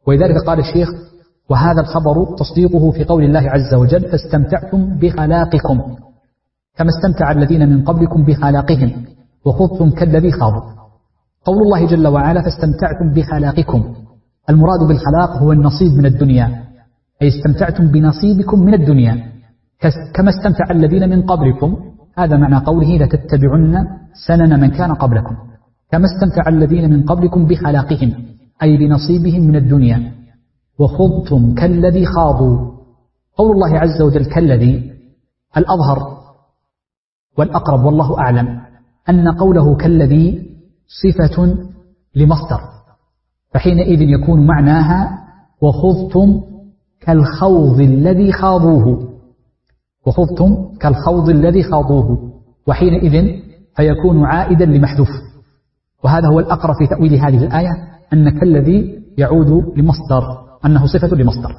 ولذلك قال الشيخ: وهذا الخبر تصديقه في قول الله عز وجل: فاستمتعتم بخلاقكم كما استمتع الذين من قبلكم بخلاقهم وخضتم كالذي خاضوا. قول الله جل وعلا: فاستمتعتم بخلاقكم، المراد بالخلاق هو النصيب من الدنيا، أي استمتعتم بنصيبكم من الدنيا كما استمتع الذين من قبلكم. هذا معنى قوله: لتتبعن سنن من كان قبلكم، كما استمتع الذين من قبلكم بخلاقهم أي بنصيبهم من الدنيا، وخضتم كالذي خاضوا. قول الله عز وجل كالذي، الأظهر والأقرب والله أعلم أن قوله كالذي صفة لمصدر، فحينئذ يكون معناها وخضتم كالخوض الذي خاضوه، وخضتم كالخوض الذي خاضوه، وحينئذ فيكون عائدا لمحذوف. وهذا هو الأقرب في تأويل هذه الآية، أن كالذي يعود لمصدر، أنه صفة لمصدر.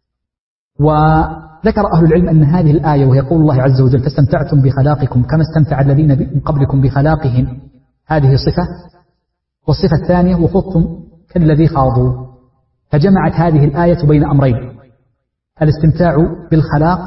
وذكر أهل العلم أن هذه الآية وهي قول الله عز وجل: فاستمتعتم بخلاقكم كما استمتع الذين من قبلكم بخلاقهم، هذه صفة، والصفة الثانية وخضتم كالذي خاضوا. فجمعت هذه الآية بين أمرين: الاستمتاع بالخلاق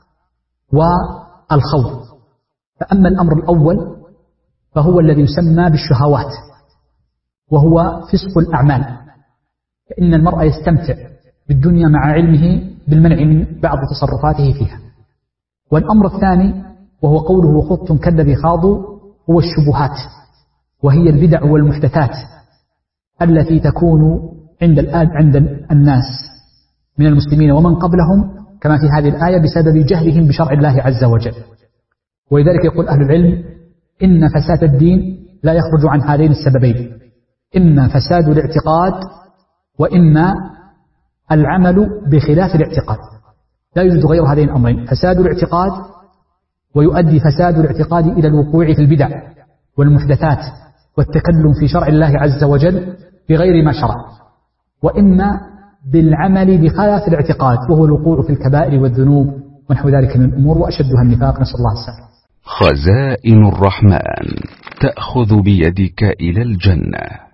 والخوض. فأما الأمر الأول فهو الذي يسمى بالشهوات، وهو فسق الأعمال، فإن المرء يستمتع بالدنيا مع علمه بالمنع من بعض تصرفاته فيها. والأمر الثاني وهو قوله وخضتم كالذي خاضوا هو الشبهات، وهي البدع والمحدثات التي تكون عند الناس من المسلمين ومن قبلهم كما في هذه الآية بسبب جهلهم بشرع الله عز وجل. ولذلك يقول أهل العلم: إن فساد الدين لا يخرج عن هذين السببين، إما فساد الاعتقاد وإما العمل بخلاف الاعتقاد. لا يوجد غير هذين الأمرين: فساد الاعتقاد، ويؤدي فساد الاعتقاد إلى الوقوع في البدع والمحدثات والتكلم في شرع الله عز وجل بغير ما شرع، وإما بالعمل بخلاف الاعتقاد وهو الوقوع في الكبائر والذنوب ونحو ذلك من الأمور، وأشدها النفاق، نسأل الله السلامة. خزائن الرحمن تأخذ بيدك إلى الجنة.